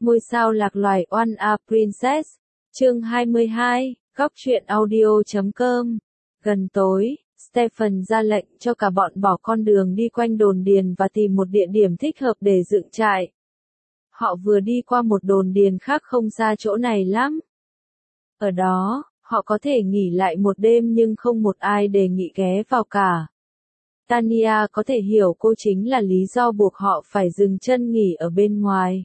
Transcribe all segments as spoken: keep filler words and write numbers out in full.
Ngôi sao lạc loài One a Princess, chương hai mươi hai, góc truyện audio chấm com. Gần tối, Stephen ra lệnh cho cả bọn bỏ con đường đi quanh đồn điền và tìm một địa điểm thích hợp để dựng trại. Họ vừa đi qua một đồn điền khác không xa chỗ này lắm. Ở đó, họ có thể nghỉ lại một đêm nhưng không một ai đề nghị ghé vào cả. Tanya có thể hiểu cô chính là lý do buộc họ phải dừng chân nghỉ ở bên ngoài.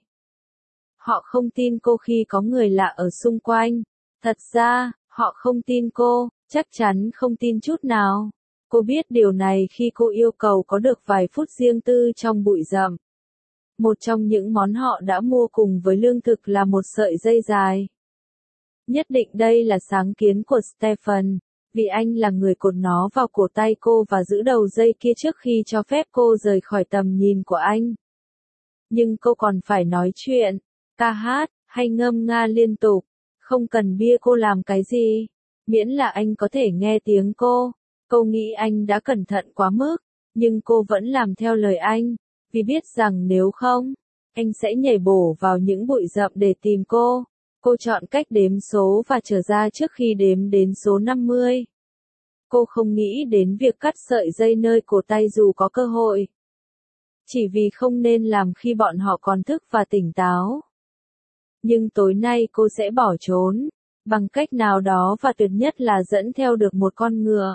Họ không tin cô khi có người lạ ở xung quanh. Thật ra, họ không tin cô, chắc chắn không tin chút nào. Cô biết điều này khi cô yêu cầu có được vài phút riêng tư trong bụi rậm. Một trong những món họ đã mua cùng với lương thực là một sợi dây dài. Nhất định đây là sáng kiến của Stephen, vì anh là người cột nó vào cổ tay cô và giữ đầu dây kia trước khi cho phép cô rời khỏi tầm nhìn của anh. Nhưng cô còn phải nói chuyện, ca hát, hay ngâm nga liên tục. Không cần bia cô làm cái gì, miễn là anh có thể nghe tiếng cô. Cô nghĩ anh đã cẩn thận quá mức, nhưng cô vẫn làm theo lời anh, vì biết rằng nếu không, anh sẽ nhảy bổ vào những bụi rậm để tìm cô. Cô chọn cách đếm số và trở ra trước khi đếm đến số năm mươi. Cô không nghĩ đến việc cắt sợi dây nơi cổ tay dù có cơ hội. Chỉ vì không nên làm khi bọn họ còn thức và tỉnh táo. Nhưng tối nay cô sẽ bỏ trốn, bằng cách nào đó và tuyệt nhất là dẫn theo được một con ngựa.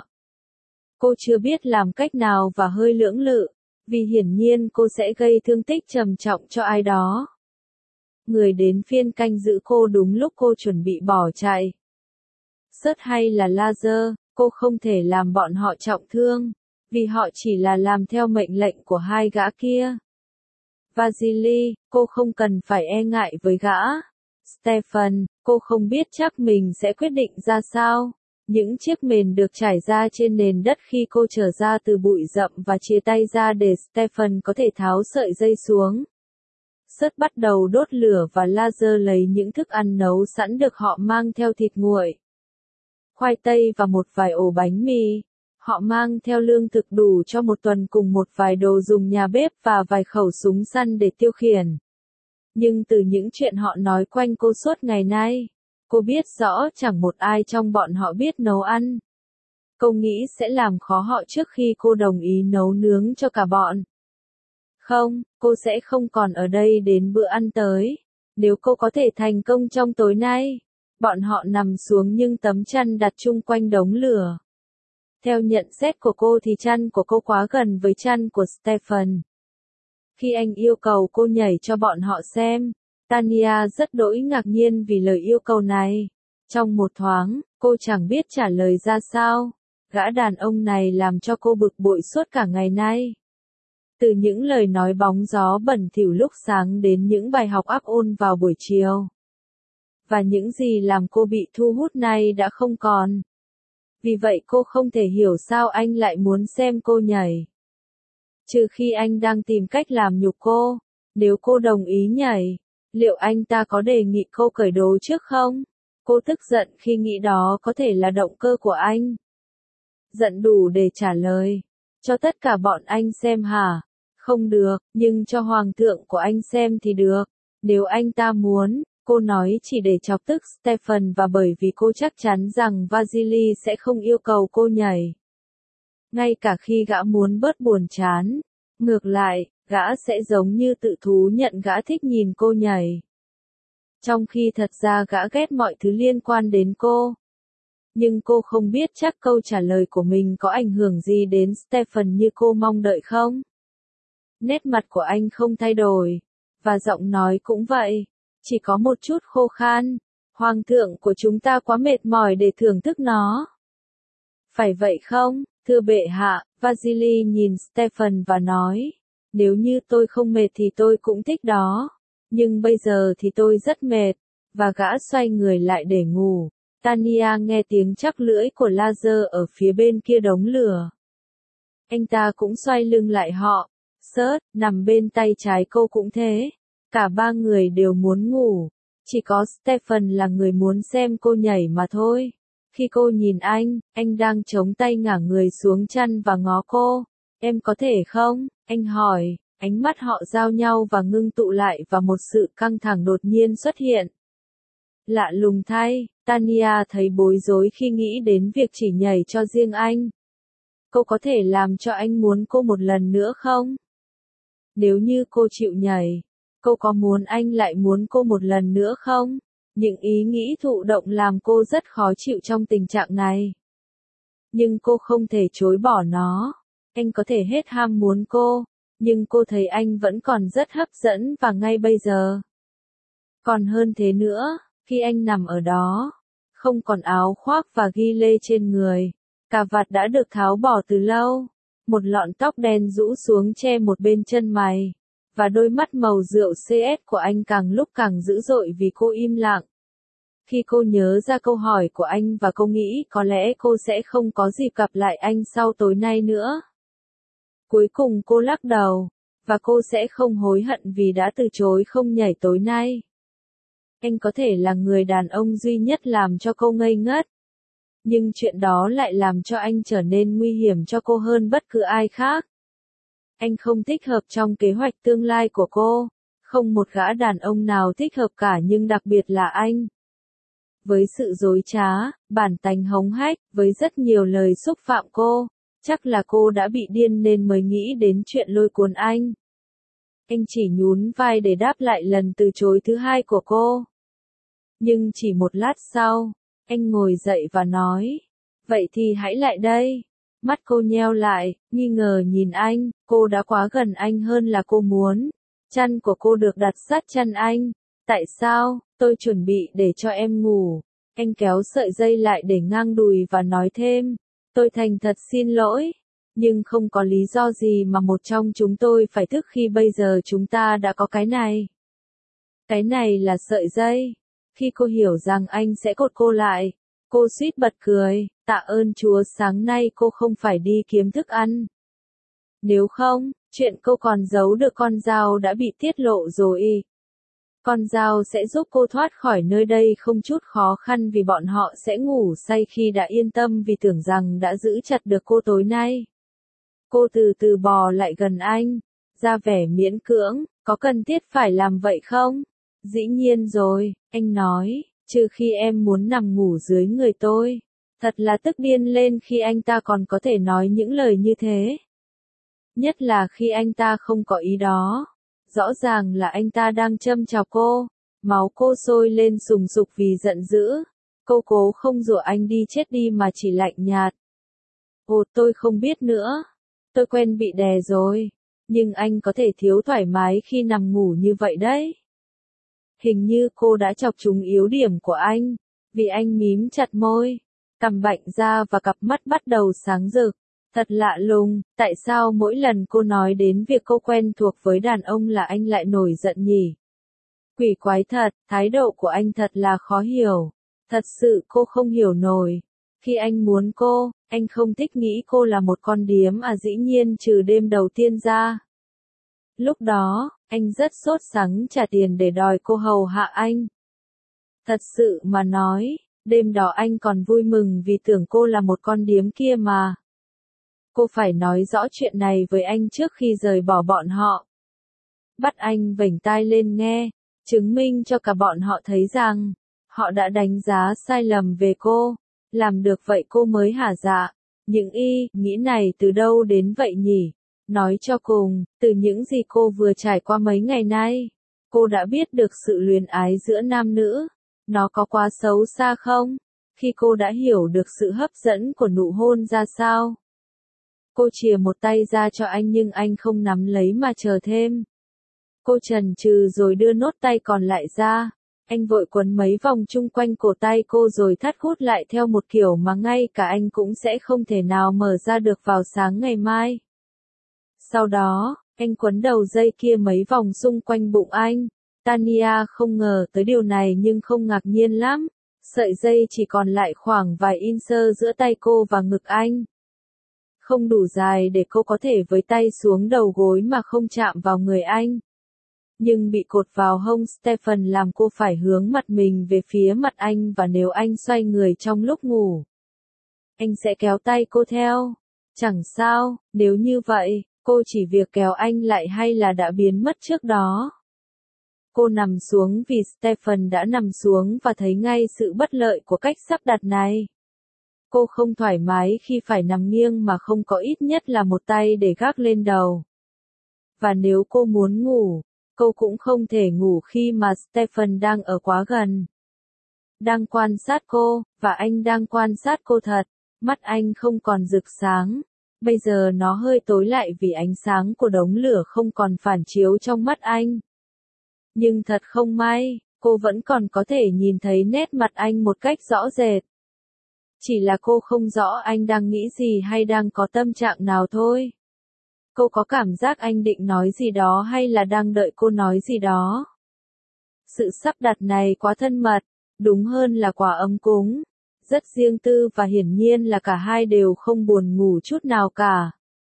Cô chưa biết làm cách nào và hơi lưỡng lự, vì hiển nhiên cô sẽ gây thương tích trầm trọng cho ai đó. Người đến phiên canh giữ cô đúng lúc cô chuẩn bị bỏ chạy. Sớt hay là laser, cô không thể làm bọn họ trọng thương, vì họ chỉ là làm theo mệnh lệnh của hai gã kia. Vasily, cô không cần phải e ngại với gã. Stephen, cô không biết chắc mình sẽ quyết định ra sao. Những chiếc mền được trải ra trên nền đất khi cô trở ra từ bụi rậm và chia tay ra để Stephen có thể tháo sợi dây xuống. Sớt bắt đầu đốt lửa và laser lấy những thức ăn nấu sẵn được họ mang theo thịt nguội, khoai tây và một vài ổ bánh mì. Họ mang theo lương thực đủ cho một tuần cùng một vài đồ dùng nhà bếp và vài khẩu súng săn để tiêu khiển. Nhưng từ những chuyện họ nói quanh cô suốt ngày nay, cô biết rõ chẳng một ai trong bọn họ biết nấu ăn. Cô nghĩ sẽ làm khó họ trước khi cô đồng ý nấu nướng cho cả bọn. Không, cô sẽ không còn ở đây đến bữa ăn tới. Nếu cô có thể thành công trong tối nay. Bọn họ nằm xuống nhưng tấm chăn đặt chung quanh đống lửa. Theo nhận xét của cô thì chăn của cô quá gần với chăn của Stephen. Khi anh yêu cầu cô nhảy cho bọn họ xem, Tanya rất đỗi ngạc nhiên vì lời yêu cầu này. Trong một thoáng, cô chẳng biết trả lời ra sao. Gã đàn ông này làm cho cô bực bội suốt cả ngày nay. Từ những lời nói bóng gió bẩn thỉu lúc sáng đến những bài học áp ôn vào buổi chiều. Và những gì làm cô bị thu hút nay đã không còn. Vì vậy cô không thể hiểu sao anh lại muốn xem cô nhảy. Trừ khi anh đang tìm cách làm nhục cô. Nếu cô đồng ý nhảy, liệu anh ta có đề nghị cô cởi đồ trước không? Cô tức giận khi nghĩ đó có thể là động cơ của anh. Giận đủ để trả lời. Cho tất cả bọn anh xem hả? Không được, nhưng cho hoàng thượng của anh xem thì được. Nếu anh ta muốn, cô nói chỉ để chọc tức Stephen và bởi vì cô chắc chắn rằng Vasily sẽ không yêu cầu cô nhảy. Ngay cả khi gã muốn bớt buồn chán. Ngược lại, gã sẽ giống như tự thú nhận gã thích nhìn cô nhảy. Trong khi thật ra gã ghét mọi thứ liên quan đến cô. Nhưng cô không biết chắc câu trả lời của mình có ảnh hưởng gì đến Stephen như cô mong đợi không? Nét mặt của anh không thay đổi. Và giọng nói cũng vậy. Chỉ có một chút khô khan. Hoàng thượng của chúng ta quá mệt mỏi để thưởng thức nó. Phải vậy không, thưa bệ hạ? Vasily nhìn Stephen và nói. Nếu như tôi không mệt thì tôi cũng thích đó. Nhưng bây giờ thì tôi rất mệt. Và gã xoay người lại để ngủ. Tanya nghe tiếng chắc lưỡi của laser ở phía bên kia đống lửa. Anh ta cũng xoay lưng lại họ. Sớt, nằm bên tay trái cô cũng thế. Cả ba người đều muốn ngủ. Chỉ có Stephen là người muốn xem cô nhảy mà thôi. Khi cô nhìn anh, anh đang chống tay ngả người xuống chăn và ngó cô. Em có thể không? Anh hỏi. Ánh mắt họ giao nhau và ngưng tụ lại và một sự căng thẳng đột nhiên xuất hiện. Lạ lùng thay, Tanya thấy bối rối khi nghĩ đến việc chỉ nhảy cho riêng anh. Cô có thể làm cho anh muốn cô một lần nữa không? Nếu như cô chịu nhảy, cô có muốn anh lại muốn cô một lần nữa không? Những ý nghĩ thụ động làm cô rất khó chịu trong tình trạng này. Nhưng cô không thể chối bỏ nó. Anh có thể hết ham muốn cô, nhưng cô thấy anh vẫn còn rất hấp dẫn và ngay bây giờ. Còn hơn thế nữa, khi anh nằm ở đó, không còn áo khoác và ghi lê trên người, cà vạt đã được tháo bỏ từ lâu, một lọn tóc đen rũ xuống che một bên chân mày, và đôi mắt màu rượu xê ét của anh càng lúc càng dữ dội vì cô im lặng. Khi cô nhớ ra câu hỏi của anh và cô nghĩ có lẽ cô sẽ không có dịp gặp lại anh sau tối nay nữa. Cuối cùng cô lắc đầu, và cô sẽ không hối hận vì đã từ chối không nhảy tối nay. Anh có thể là người đàn ông duy nhất làm cho cô ngây ngất. Nhưng chuyện đó lại làm cho anh trở nên nguy hiểm cho cô hơn bất cứ ai khác. Anh không thích hợp trong kế hoạch tương lai của cô. Không một gã đàn ông nào thích hợp cả nhưng đặc biệt là anh. Với sự dối trá, bản tánh hống hách, với rất nhiều lời xúc phạm cô, chắc là cô đã bị điên nên mới nghĩ đến chuyện lôi cuốn anh. Anh chỉ nhún vai để đáp lại lần từ chối thứ hai của cô. Nhưng chỉ một lát sau, anh ngồi dậy và nói, vậy thì hãy lại đây. Mắt cô nheo lại, nghi ngờ nhìn anh, cô đã quá gần anh hơn là cô muốn. Chân của cô được đặt sát chân anh. Tại sao? Tôi chuẩn bị để cho em ngủ. Anh kéo sợi dây lại để ngang đùi và nói thêm, tôi thành thật xin lỗi. Nhưng không có lý do gì mà một trong chúng tôi phải thức khi bây giờ chúng ta đã có cái này. Cái này là sợi dây. Khi cô hiểu rằng anh sẽ cột cô lại, cô suýt bật cười, tạ ơn Chúa sáng nay cô không phải đi kiếm thức ăn. Nếu không, chuyện cô còn giấu được con dao đã bị tiết lộ rồi. Con dao sẽ giúp cô thoát khỏi nơi đây không chút khó khăn vì bọn họ sẽ ngủ say khi đã yên tâm vì tưởng rằng đã giữ chặt được cô tối nay. Cô từ từ bò lại gần anh, ra vẻ miễn cưỡng, có cần thiết phải làm vậy không? Dĩ nhiên rồi, anh nói, trừ khi em muốn nằm ngủ dưới người tôi. Thật là tức điên lên khi anh ta còn có thể nói những lời như thế. Nhất là khi anh ta không có ý đó. Rõ ràng là anh ta đang châm chọc cô. Máu cô sôi lên sùng sục vì giận dữ. Cô cố không rủa anh đi chết đi mà chỉ lạnh nhạt. Ồ, tôi không biết nữa. Tôi quen bị đè rồi. Nhưng anh có thể thiếu thoải mái khi nằm ngủ như vậy đấy. Hình như cô đã chọc trúng yếu điểm của anh. Vì anh mím chặt môi, cằm bạnh ra và cặp mắt bắt đầu sáng rực. Thật lạ lùng, tại sao mỗi lần cô nói đến việc cô quen thuộc với đàn ông là anh lại nổi giận nhỉ? Quỷ quái thật, thái độ của anh thật là khó hiểu. Thật sự cô không hiểu nổi. Khi anh muốn cô, anh không thích nghĩ cô là một con điếm à dĩ nhiên trừ đêm đầu tiên ra. Lúc đó, anh rất sốt sắng trả tiền để đòi cô hầu hạ anh. Thật sự mà nói, đêm đó anh còn vui mừng vì tưởng cô là một con điếm kia mà. Cô phải nói rõ chuyện này với anh trước khi rời bỏ bọn họ. Bắt anh vểnh tai lên nghe, chứng minh cho cả bọn họ thấy rằng, họ đã đánh giá sai lầm về cô. Làm được vậy cô mới hả dạ. Những y nghĩ này từ đâu đến vậy nhỉ? Nói cho cùng, từ những gì cô vừa trải qua mấy ngày nay, cô đã biết được sự luyến ái giữa nam nữ. Nó có quá xấu xa không? Khi cô đã hiểu được sự hấp dẫn của nụ hôn ra sao? Cô chìa một tay ra cho anh nhưng anh không nắm lấy mà chờ thêm. Cô chần chừ rồi đưa nốt tay còn lại ra. Anh vội quấn mấy vòng chung quanh cổ tay cô rồi thắt hút lại theo một kiểu mà ngay cả anh cũng sẽ không thể nào mở ra được vào sáng ngày mai. Sau đó, anh quấn đầu dây kia mấy vòng xung quanh bụng anh. Tanya không ngờ tới điều này nhưng không ngạc nhiên lắm. Sợi dây chỉ còn lại khoảng vài inch giữa tay cô và ngực anh. Không đủ dài để cô có thể với tay xuống đầu gối mà không chạm vào người anh. Nhưng bị cột vào hông Stephen làm cô phải hướng mặt mình về phía mặt anh và nếu anh xoay người trong lúc ngủ, anh sẽ kéo tay cô theo. Chẳng sao, nếu như vậy, Cô chỉ việc kéo anh lại hay là đã biến mất trước đó? Cô nằm xuống vì Stephen đã nằm xuống và thấy ngay sự bất lợi của cách sắp đặt này. Cô không thoải mái khi phải nằm nghiêng mà không có ít nhất là một tay để gác lên đầu. Và nếu cô muốn ngủ, cô cũng không thể ngủ khi mà Stephen đang ở quá gần. Đang quan sát cô, và anh đang quan sát cô thật. Mắt anh không còn rực sáng. Bây giờ nó hơi tối lại vì ánh sáng của đống lửa không còn phản chiếu trong mắt anh. Nhưng thật không may, cô vẫn còn có thể nhìn thấy nét mặt anh một cách rõ rệt. Chỉ là cô không rõ anh đang nghĩ gì hay đang có tâm trạng nào thôi. Cô có cảm giác anh định nói gì đó hay là đang đợi cô nói gì đó. Sự sắp đặt này quá thân mật, đúng hơn là quá ấm cúng. Rất riêng tư và hiển nhiên là cả hai đều không buồn ngủ chút nào cả.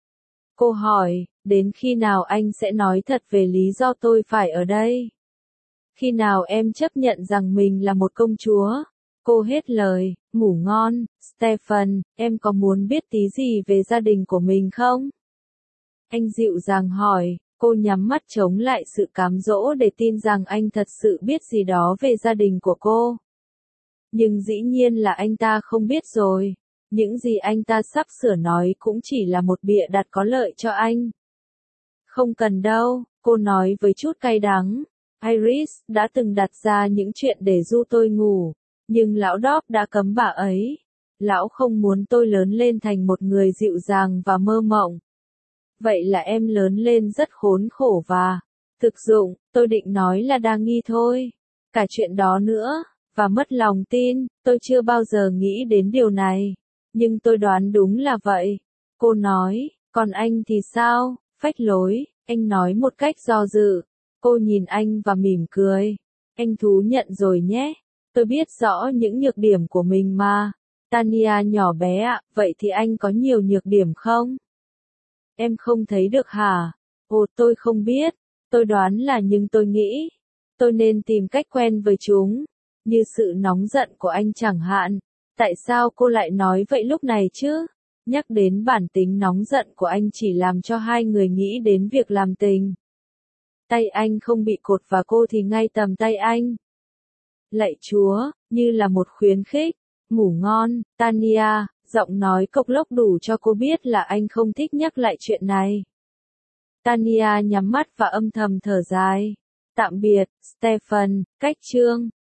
Cô hỏi, đến khi nào anh sẽ nói thật về lý do tôi phải ở đây? Khi nào em chấp nhận rằng mình là một công chúa? Cô hết lời, ngủ ngon, Stephen, em có muốn biết tí gì về gia đình của mình không? Anh dịu dàng hỏi, cô nhắm mắt chống lại sự cám dỗ để tin rằng anh thật sự biết gì đó về gia đình của cô. Nhưng dĩ nhiên là anh ta không biết rồi. Những gì anh ta sắp sửa nói cũng chỉ là một bịa đặt có lợi cho anh. Không cần đâu, cô nói với chút cay đắng. Iris đã từng đặt ra những chuyện để du tôi ngủ, nhưng lão Dob đã cấm bà ấy. Lão không muốn tôi lớn lên thành một người dịu dàng và mơ mộng. Vậy là em lớn lên rất khốn khổ và thực dụng, tôi định nói là đa nghi thôi. Cả chuyện đó nữa, và mất lòng tin, tôi chưa bao giờ nghĩ đến điều này. Nhưng tôi đoán đúng là vậy. Cô nói, còn anh thì sao? Phách lối, anh nói một cách do dự. Cô nhìn anh và mỉm cười. Anh thú nhận rồi nhé. Tôi biết rõ những nhược điểm của mình mà. Tania nhỏ bé ạ, vậy thì anh có nhiều nhược điểm không? Em không thấy được hả? Ồ, tôi không biết. Tôi đoán là nhưng tôi nghĩ. Tôi nên tìm cách quen với chúng. Như sự nóng giận của anh chẳng hạn. Tại sao cô lại nói vậy lúc này chứ? Nhắc đến bản tính nóng giận của anh chỉ làm cho hai người nghĩ đến việc làm tình. Tay anh không bị cột và cô thì ngay tầm tay anh. Lạy Chúa, như là một khuyến khích. Ngủ ngon, Tania, giọng nói cộc lốc đủ cho cô biết là anh không thích nhắc lại chuyện này. Tania nhắm mắt và âm thầm thở dài. Tạm biệt, Stephen, cách chương.